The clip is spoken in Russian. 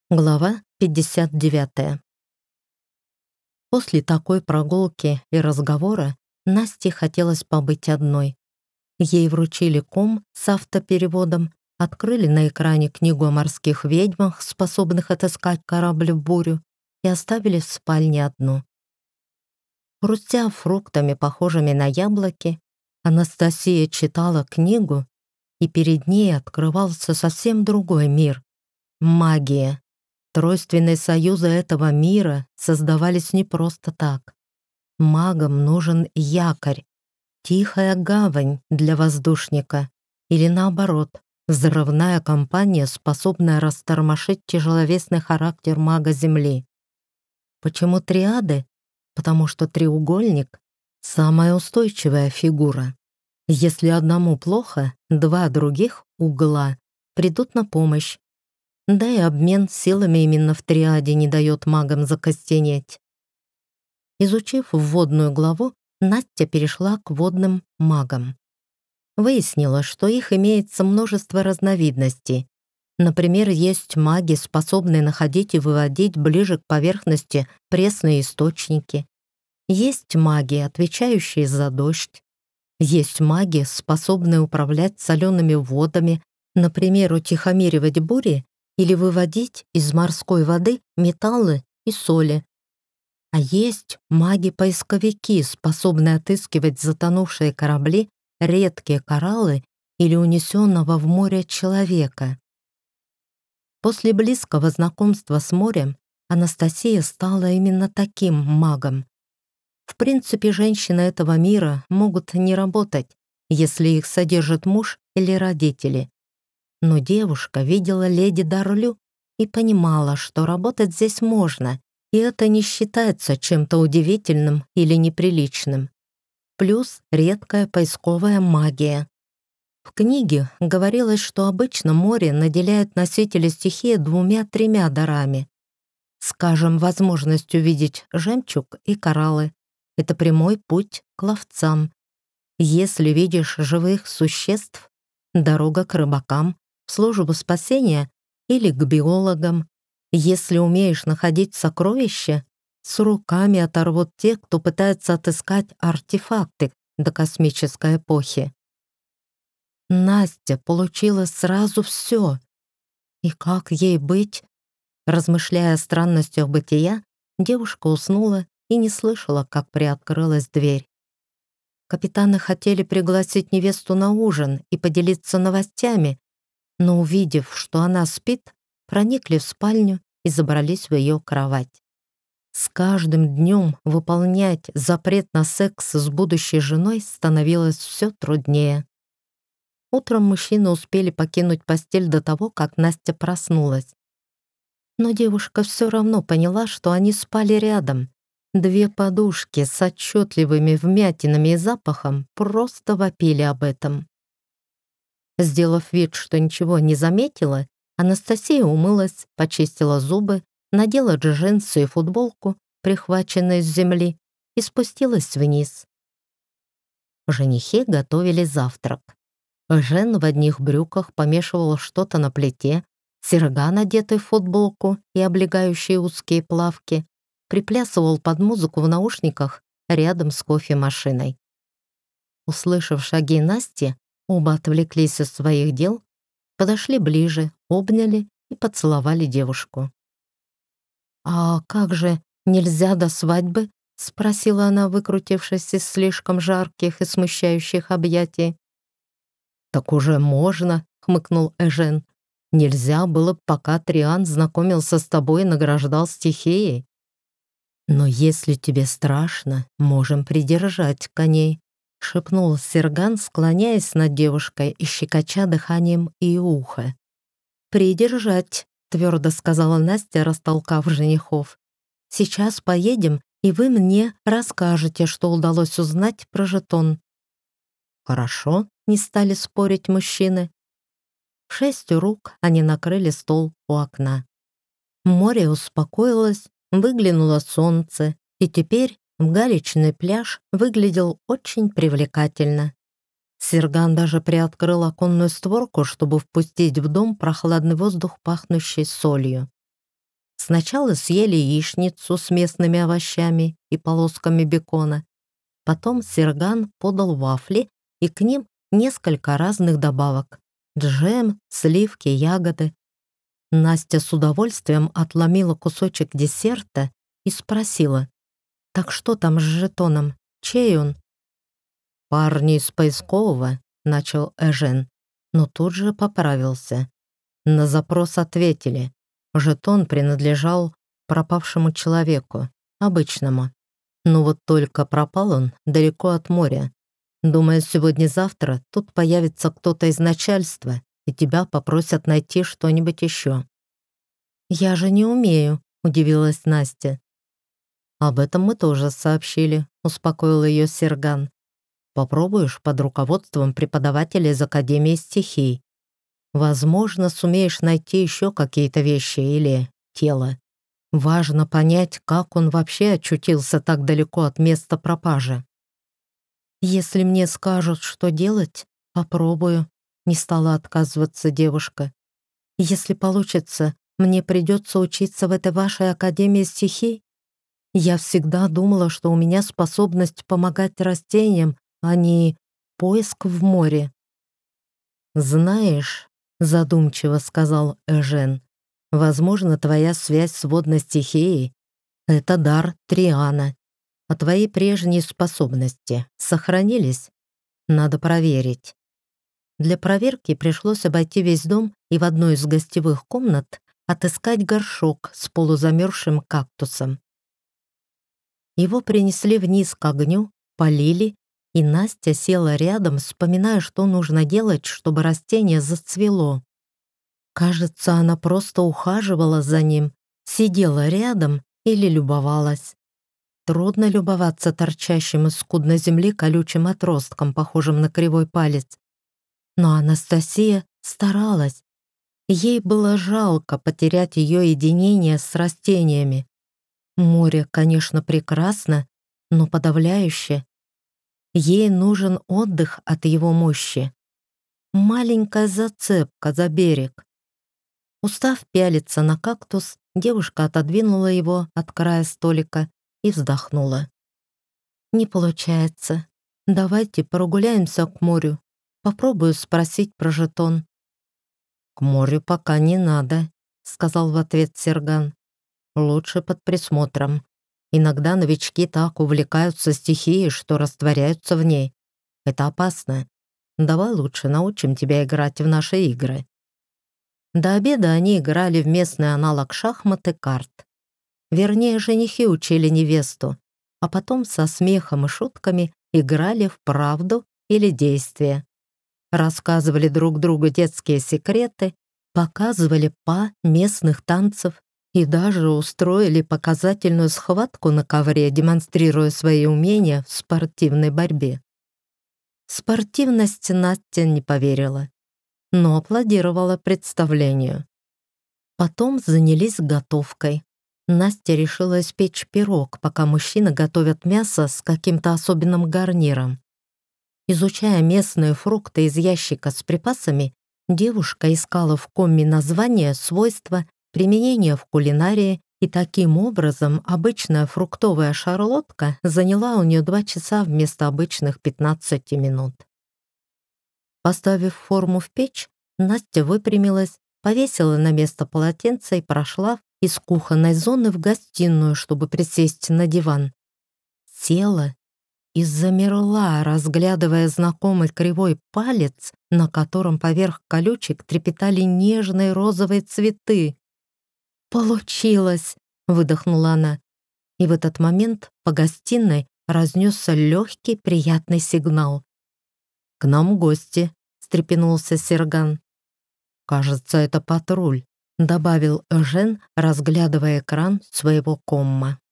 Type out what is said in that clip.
Глава 59. После такой прогулки и разговора Насте хотелось побыть одной. Ей вручили ком с автопереводом, открыли на экране книгу о морских ведьмах, способных отыскать корабль в бурю, и оставили в спальне одну. Хрустя фруктами, похожими на яблоки, Анастасия читала книгу, и перед ней открывался совсем другой мир — магия. Тройственные союзы этого мира создавались не просто так. Магам нужен якорь, тихая гавань для воздушника или, наоборот, взрывная компания, способная растормошить тяжеловесный характер мага Земли. Почему триады? Потому что треугольник — самая устойчивая фигура. Если одному плохо, два других угла придут на помощь. Да и обмен силами именно в триаде не дает магам закостенеть. Изучив вводную главу, Настя перешла к водным магам. Выяснила, что их имеется множество разновидностей. Например, есть маги, способные находить и выводить ближе к поверхности пресные источники. Есть маги, отвечающие за дождь. Есть маги, способные управлять солеными водами, например, утихомиривать бури или выводить из морской воды металлы и соли. А есть маги-поисковики, способные отыскивать затонувшие корабли, редкие кораллы или унесенного в море человека. После близкого знакомства с морем Анастасия стала именно таким магом. В принципе, женщины этого мира могут не работать, если их содержит муж или родители. Но девушка видела леди Дарлю и понимала, что работать здесь можно, и это не считается чем-то удивительным или неприличным. Плюс редкая поисковая магия. В книге говорилось, что обычно море наделяет носителя стихии 2-3 дарами. Скажем, возможностью видеть жемчуг и кораллы. Это прямой путь к ловцам. Если видишь живых существ, дорога к рыбакам, в службу спасения или к биологам. Если умеешь находить сокровища, с руками оторвут те, кто пытается отыскать артефакты до космической эпохи. Настя получила сразу все. И как ей быть? Размышляя о странностях бытия, девушка уснула и не слышала, как приоткрылась дверь. Капитаны хотели пригласить невесту на ужин и поделиться новостями, но, увидев, что она спит, проникли в спальню и забрались в ее кровать. С каждым днем выполнять запрет на секс с будущей женой становилось все труднее. Утром мужчины успели покинуть постель до того, как Настя проснулась. Но девушка все равно поняла, что они спали рядом. Две подушки с отчетливыми вмятинами и запахом просто вопили об этом. Сделав вид, что ничего не заметила, Анастасия умылась, почистила зубы, надела джинсы и футболку, прихваченные с земли, и спустилась вниз. Женихи готовили завтрак. Жен в одних брюках помешивал что-то на плите, Серган, одетый в футболку и облегающие узкие плавки, приплясывал под музыку в наушниках рядом с кофемашиной. Услышав шаги Насти, оба отвлеклись от своих дел, подошли ближе, обняли и поцеловали девушку. «А как же, нельзя до свадьбы?» — спросила она, выкрутившись из слишком жарких и смущающих объятий. «Так уже можно», — хмыкнул Эжен. «Нельзя было, пока Триан знакомился с тобой и награждал стихией. Но если тебе страшно, можем придержать коней», — шепнул Серган, склоняясь над девушкой и щекоча дыханием ее ухо. «Придержать», — твердо сказала Настя, растолкав женихов. «Сейчас поедем, и вы мне расскажете, что удалось узнать про жетон». «Хорошо», — не стали спорить мужчины. В 6 рук они накрыли стол у окна. Море успокоилось, выглянуло солнце, и теперь галечный пляж выглядел очень привлекательно. Серган даже приоткрыл оконную створку, чтобы впустить в дом прохладный воздух, пахнущий солью. Сначала съели яичницу с местными овощами и полосками бекона. Потом Серган подал вафли и к ним несколько разных добавок: джем, сливки, ягоды. Настя с удовольствием отломила кусочек десерта и спросила: «Так что там с жетоном? Чей он?» «Парни из поискового», — начал Эжен, но тут же поправился. На запрос ответили. Жетон принадлежал пропавшему человеку, обычному. Но вот только пропал он далеко от моря. Думаю, сегодня-завтра тут появится кто-то из начальства, и тебя попросят найти что-нибудь еще. «Я же не умею», — удивилась Настя. «Об этом мы тоже сообщили», — успокоил ее Серган. «Попробуешь под руководством преподавателя из Академии стихий. Возможно, сумеешь найти еще какие-то вещи или тело. Важно понять, как он вообще очутился так далеко от места пропажи». «Если мне скажут, что делать, попробую», — не стала отказываться девушка. «Если получится, мне придется учиться в этой вашей Академии стихий. Я всегда думала, что у меня способность помогать растениям, а не поиск в море». «Знаешь», — задумчиво сказал Эжен, «возможно, твоя связь с водной стихией — это дар Триана, а твои прежние способности сохранились? Надо проверить». Для проверки пришлось обойти весь дом и в одной из гостевых комнат отыскать горшок с полузамерзшим кактусом. Его принесли вниз к огню, полили, и Настя села рядом, вспоминая, что нужно делать, чтобы растение зацвело. Кажется, она просто ухаживала за ним, сидела рядом или любовалась. Трудно любоваться торчащим из скудной земли колючим отростком, похожим на кривой палец. Но Анастасия старалась. Ей было жалко потерять ее единение с растениями. Море, конечно, прекрасно, но подавляюще. Ей нужен отдых от его мощи. Маленькая зацепка за берег. Устав пялиться на кактус, девушка отодвинула его от края столика и вздохнула. «Не получается. Давайте прогуляемся к морю. Попробую спросить про жетон». «К морю пока не надо», — сказал в ответ Серган. «Лучше под присмотром. Иногда новички так увлекаются стихией, что растворяются в ней. Это опасно. Давай лучше научим тебя играть в наши игры». До обеда они играли в местный аналог шахмат и карт. Вернее, женихи учили невесту, а потом со смехом и шутками играли в правду или действие. Рассказывали друг другу детские секреты, показывали па местных танцев и даже устроили показательную схватку на ковре, демонстрируя свои умения в спортивной борьбе. В спортивность Настя не поверила, но аплодировала представлению. Потом занялись готовкой. Настя решила испечь пирог, пока мужчины готовят мясо с каким-то особенным гарниром. Изучая местные фрукты из ящика с припасами, девушка искала в комме названия, свойства, применения в кулинарии, и таким образом обычная фруктовая шарлотка заняла у нее 2 часа вместо обычных 15 минут. Поставив форму в печь, Настя выпрямилась, повесила на место полотенце и прошла из кухонной зоны в гостиную, чтобы присесть на диван. Села и замерла, разглядывая знакомый кривой палец, на котором поверх колючек трепетали нежные розовые цветы. «Получилось!» — выдохнула она. И в этот момент по гостиной разнесся легкий приятный сигнал. «К нам гости!» — встрепенулся Серган. «Кажется, это патруль», — добавил Эжен, разглядывая экран своего комма.